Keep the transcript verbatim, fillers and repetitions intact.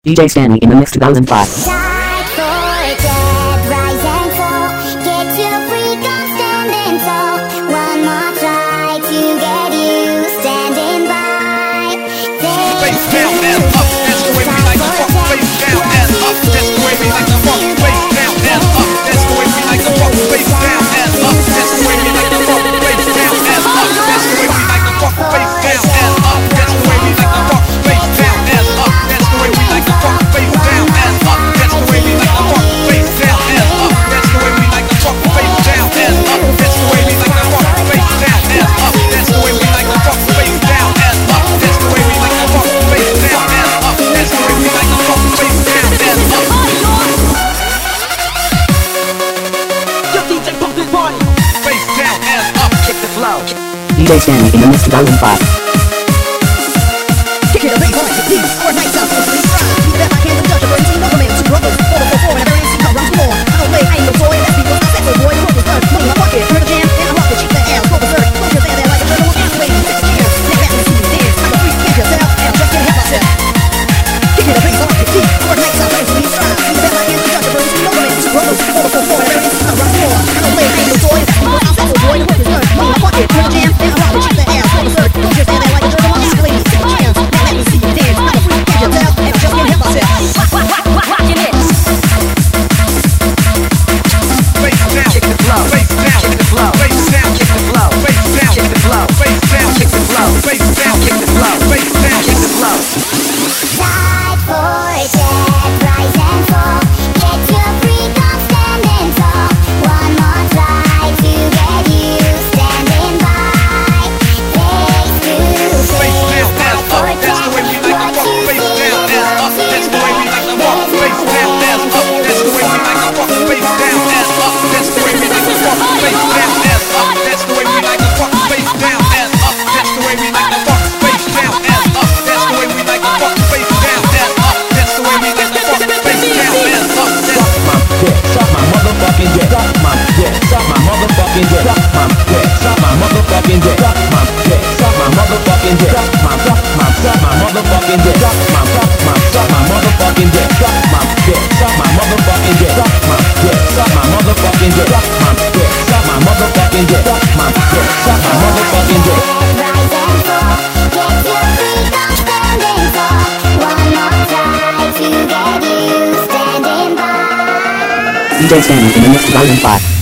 D J Stanley in the mix two thousand five. Fight for it, dead, rise and fall. Get your freak on standing tall. One more try to get you standing by. Face down and up, that's the way we like to fuck. Face down and up, that's the way we like to fuck. Face down and up, that's the way we like to fuck. Face down and up, that's the way we like to fuck. Face down and up, that's the way we like to fuck. Face down and up, that's the way we like to fuck. Face down and up, that's the way we like to fuck. Face down and up, that's the way we like to fuck. Face down and up, that's the way we like to fuck. Face down and up, that's the way we like to fuck. Face down and up, that's the way we like to fuck. Face down and up, that's the way we like to fuck. Face down and up, that's the way we like to fuck. Face down and up. Yo, D J, pump this party. Face down and up, kick the flow. D J Stanley in the mix two thousand five. Kick it a big voice, please. Or nights out, so please try. Keep that my hands untouchable until you welcome it. Two brothers, four to four, four, and every M C come run some more. I don't play, I ain't no toy, that's because I said so, boy. Put this bird, move my bucket, turn the jam, and I rock it, check that ass, go berserk. Don't you stand there like a turtle, and wait, six years. Take that and see me dance. I'm a freak, get yourself, and I just can't help myself. Kick it a big voice, please. Or nights out, so please try. Keep that my hands untouchable until you welcome it. Two brothers, four to four, four, and every M C come run some more. I don't play, I ain't no toy, that's because I said so, boy. Put this bird, move my bucket, turn the jam, and I rock it, check that ass, go berserk. Don't you stand there like a turtle, and wait, six years. Now let me see you dance. I'm a freak, get yourself, and I just can't help myself. Rock, rock, rock, rock, rockin' it. Face down, kick the flow. Face down, kick the flow. Face down, kick the flow. Face down, kick the flow. Face down, kick the flow. Face down, kick the flow. Face down, kick the flow. Fight for it, dead, rise and fall. Get your freak on standing tall. One more try to get you standing by. Face to Face face. down and up, that's the way we like to fuck. Face down and up, that's the way we like to walk. Face down and up, that's the way we like to fuck. Face down and up, that's the way we like to fuck. Face down and up, that's the way we like to fuck. Face down and up, that's the way we like to fuck. Face down and up, that's the way we like to fuck. Face down and up, that's the way we like to fuck. Face down and up, that's Suck my motherfucking dick, suck my dick, suck my motherfucking dick, suck my dick, suck my motherfucking dick, suck my dick, suck my motherfucking dick, suck my suck my suck my motherfucking dick, suck my suck my suck my motherfucking dick, suck my dick, suck my motherfucking dick, suck my dick, suck my motherfucking dick, suck my dick, suck my motherfucking dick, suck my dick, suck my motherfucking dick. rise and fall. Get your freak on standing tall. One more try to get you standing by. D J Stanley in the mix two thousand five.